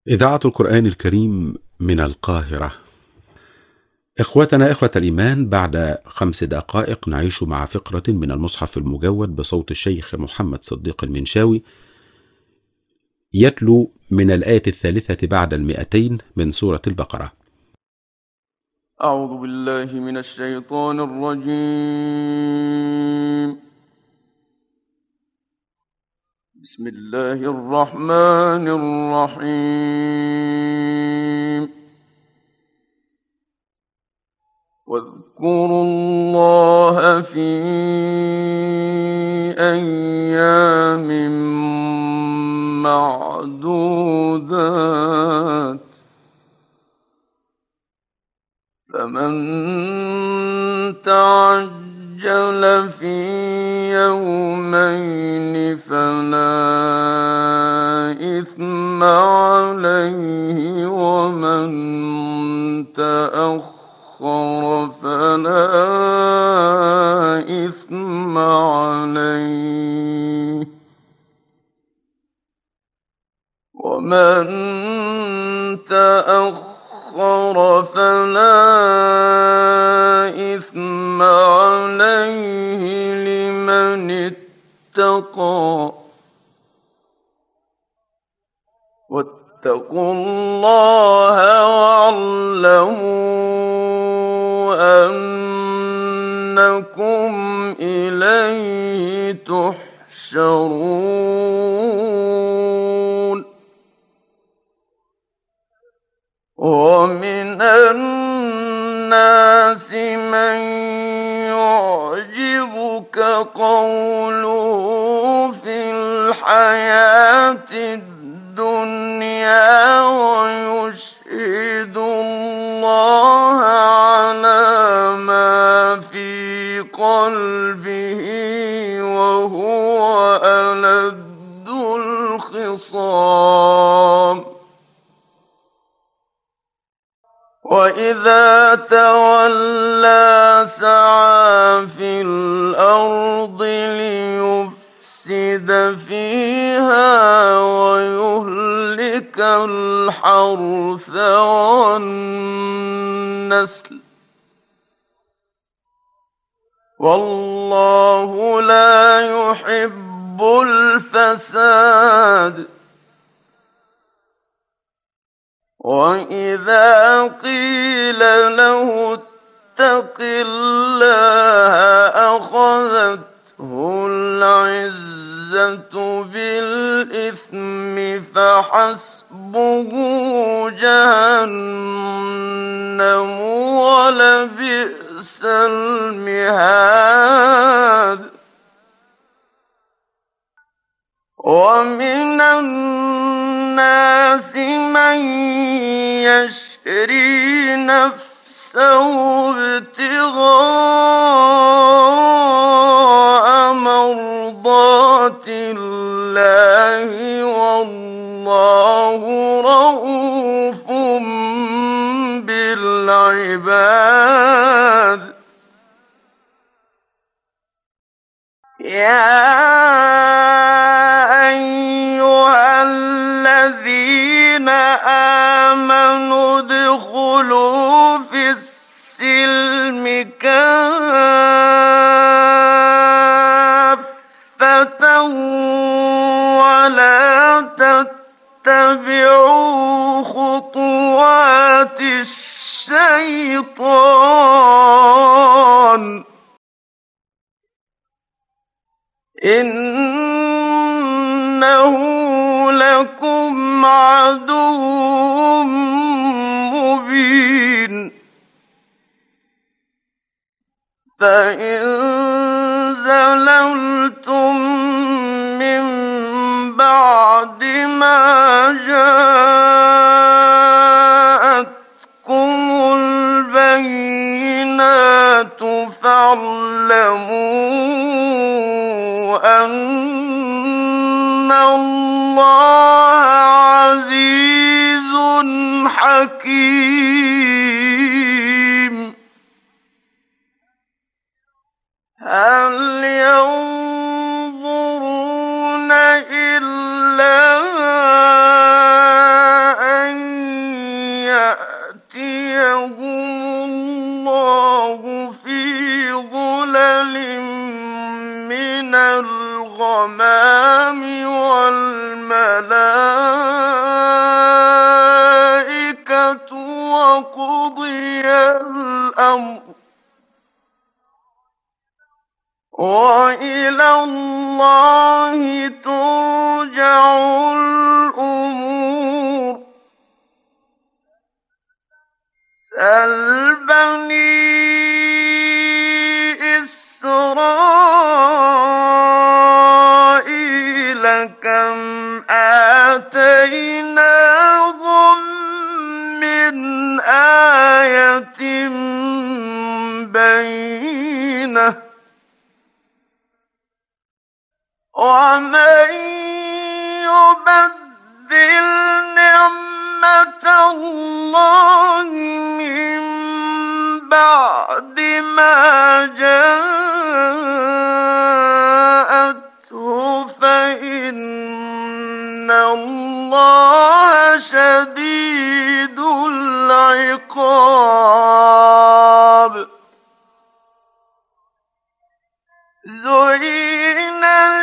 إذاعة القرآن الكريم من القاهرة. إخوتنا إخوة الإيمان، بعد 5 دقائق نعيش مع فقرة من المصحف المجود بصوت الشيخ محمد صديق المنشاوي، يتلو من الآية 300 من سورة البقرة. أعوذ بالله من الشيطان الرجيم. بسم الله الرحمن الرحيم. واذكروا الله في أيام معدودات، فمن تعجل في يومين فلا إثم عليه، ومن تأخر فلا إثم عليه، ومن تأخر فلا إثم عليه لمن اتقى. واتقوا الله واعلموا أنكم إليه تحشرون. ومن الناس من يعجبك قوله في الحياة الدنيا ويشهد الله على ما في قلبه وهو ألد الخصام. وإذا تولى سعى في الأرض ليفسد فيها ويهلك الحرث والنسل، والله لا يحب الفساد. وإذا قيل له اتق الله أخذته العزة بالإثم فحسبه جهنم ولبئس المهاد. ومن الناس من يشري نفسه ابتغاء مرضات الله، والله رءوف بالعباد. يا أيها الذين آمنوا ادخلوا في السلم كافة ولا تتبعوا خطوات الشيطان، إنه لكم عدو مبين. فإن زللتم من بعد ما جاءتكم البينات فاعلموا أن الله عزيز حكيم. هل ينظرون إلا أن وقضي الأمر وإلى الله ترجع الأمور سل بني إسرائيل كم آتيناهم من آية بينة ومن يبدل نعمة الله من بعد ما جاءته فإن الله شديد العقاب زين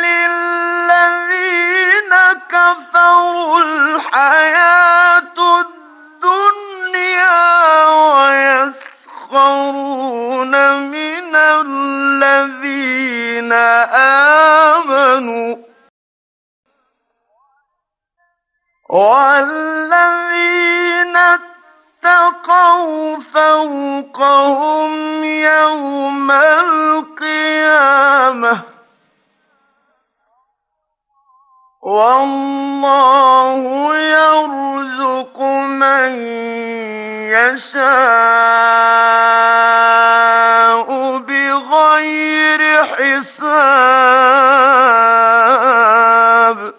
للذين كفروا الحياة الدنيا ويسخرون من الذين آمنوا والذين اتقوا فوقهم يوم القيامة والله يرزق من يشاء بغير حساب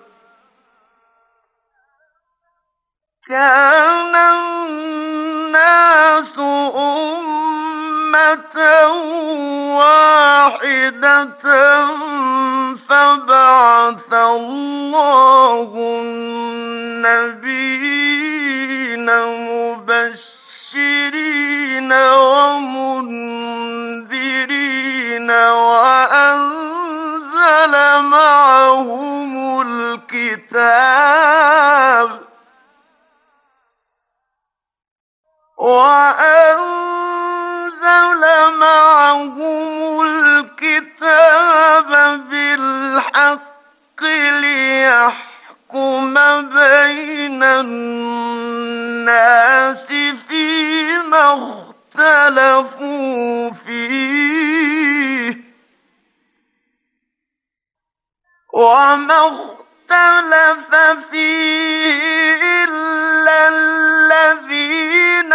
كان الناس أمة واحدة فبعث الله النبيين مبشرين ومنذرين وأنزل معهم الكتاب بالحق ليحكم بين الناس فيما اختلفوا فيه وما اختلف فيه إلا الذين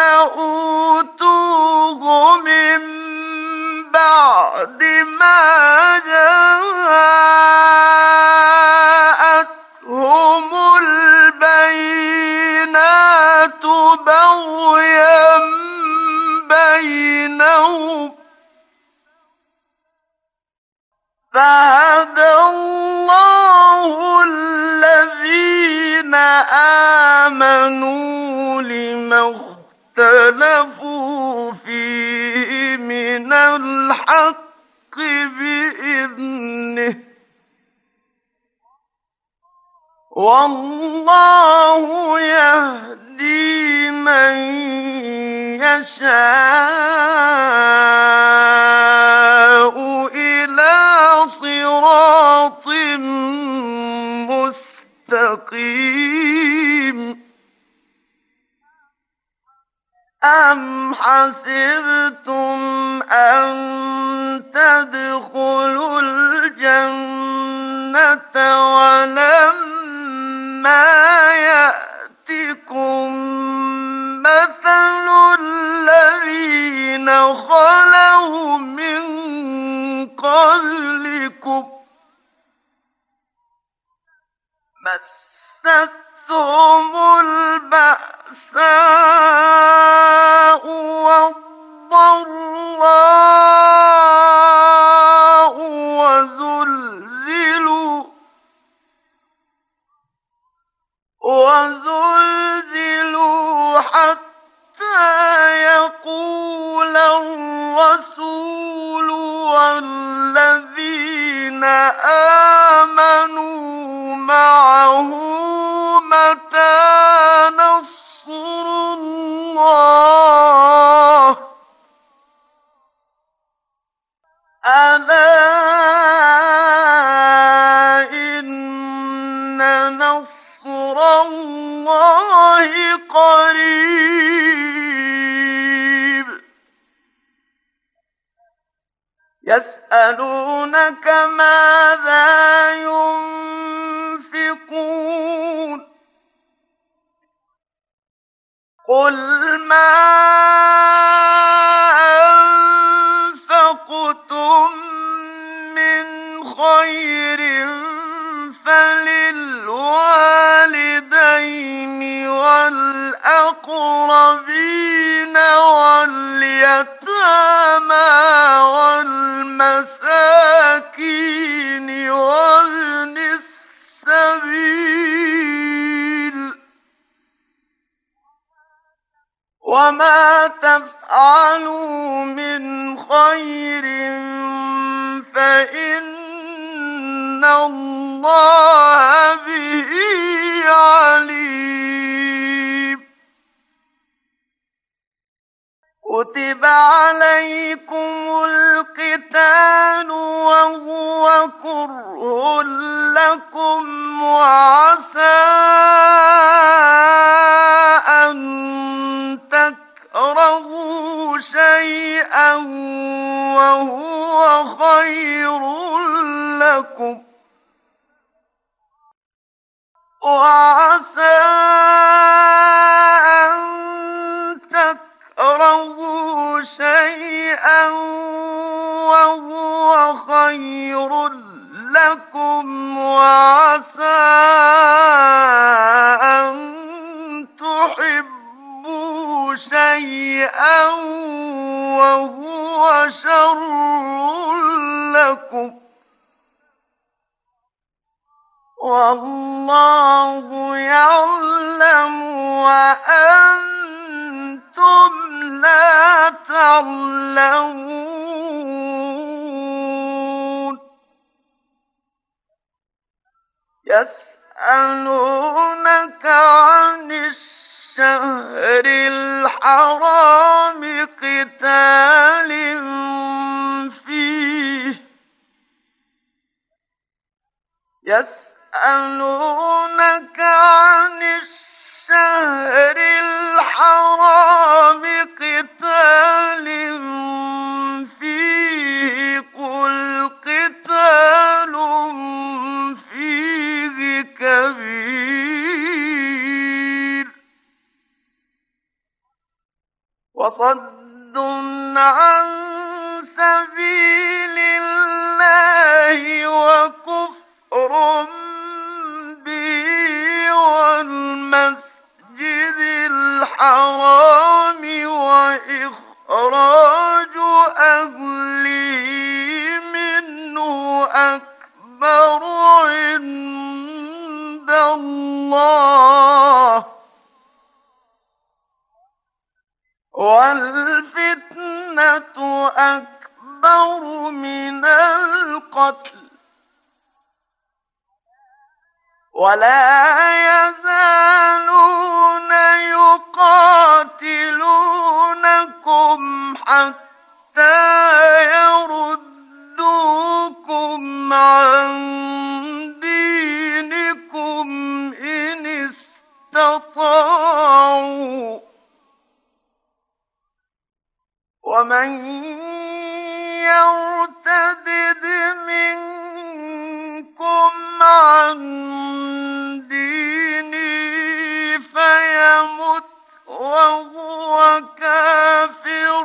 أوتوه من بعد ما جاءتهم البينات بغيا بينهم فهدى الله الذين آمنوا لما اختلفوا فيه من الحق بإذنه والله يهدي من يشاء إلى صراط مستقيم أم حسبتم أن تدخلوا الجنة ولما يأتكم مثل الذين خلوا من قبلكم مستهم البأساء والضراء وزلزلوا حتى يقول الرسول والذين آمنوا معه متى نصر الله قريب يسألونك ماذا ينفقون قل ما أنفقتم من خير فللوالدين والأقربين واليتامى والمساكين وابن السبيل وما تفعلوا من خير فإن الله به عليم كتب عليكم القتال وهو كره لكم وعسى أن تكرهوا شيئا وهو خير لكم وعسى أن تكرهوا شيئا وهو خير لكم وعسى أن تحبوا شيئا وهو شر لكم والله يعلم وأنتم لا تعلمون يسألونك عن الشهر الحرام قتال فيه يسألونك عن الشهر الحرام قتال فيه قل قتال فيه كبير وصد عن سبيل الله وكفر به والمسجد الحرام وإخراج أهله منه أكبر عند الله والفتنة أكبر من القتل ولا يزالون يقاتلونكم حتى يردوكم عن دينكم إن استطاعوا ومن يرتد منكم عن دينه فيمت وهو كافر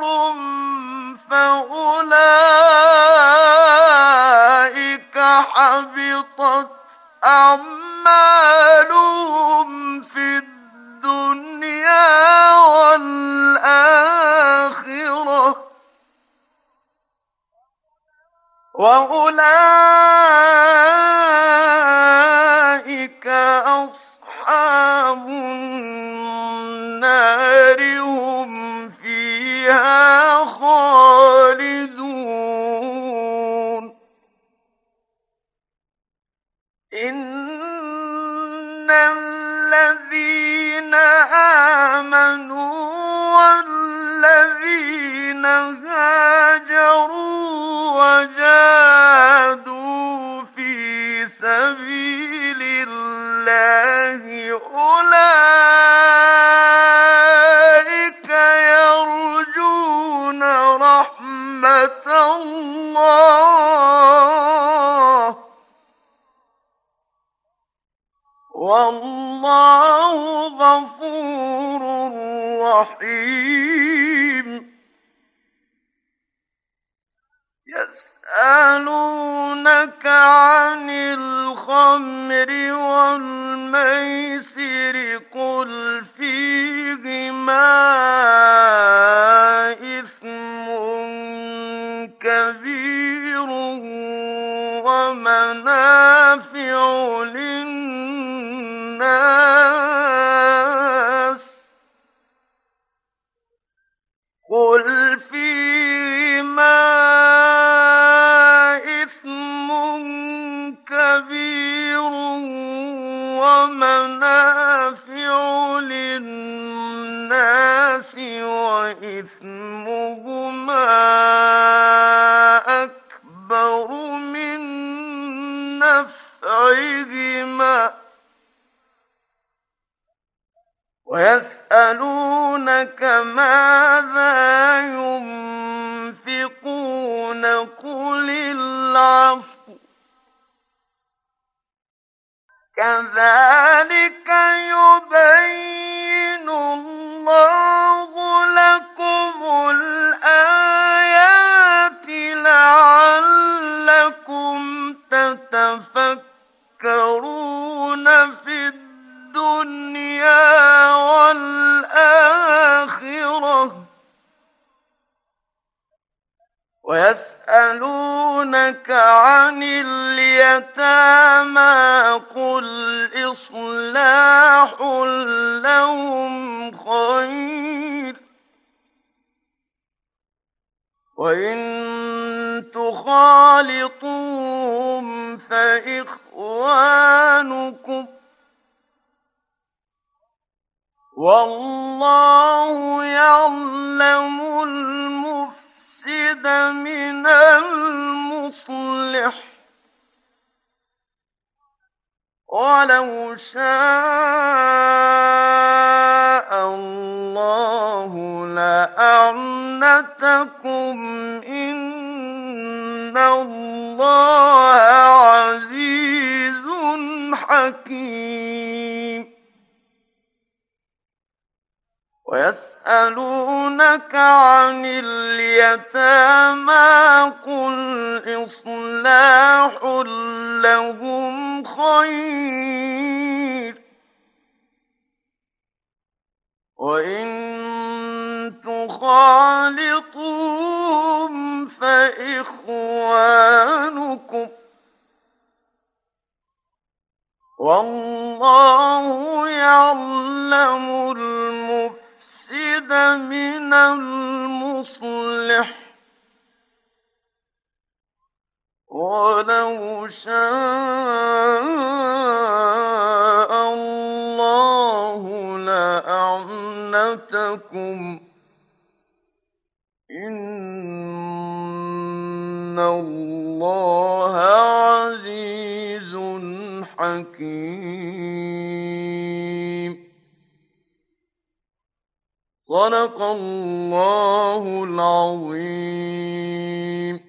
فأولئك حبطت أعمالهم في الدنيا والآخرة وأولئك أصحاب النار هم فيها خالدون إن الذين آمنوا والذين هاجروا وجاهدوا في سبيل الله أولئك والله غفور رحيم يسألونك عن الخمر والميسر قل فيهما إثم كبير ومنافع للناس قل فيهما إثم كبير ومنافع للناس وإثمهما أكبر من نفعهما ويسألونك ماذا ينفقون قل العفو كذلك يبين الله لكم الآيات لعلكم تتفكرون في الدنيا والآخرة ويسألونك عن اليتامى قل إصلاح لهم خير وإن تخالطوهم فإخوانكم والله يعلم المفسد من المصلح ولو شاء الله لأعنتكم إن الله عزيز حكيم ويسألونك عن اليتامى قل إصلاح لهم خير وإن تخالطوهم فإخوانكم والله يعلم المفسد من المصلح ولو شاء الله لأعنتكم إن الله عزيز حكيم صدق الله العظيم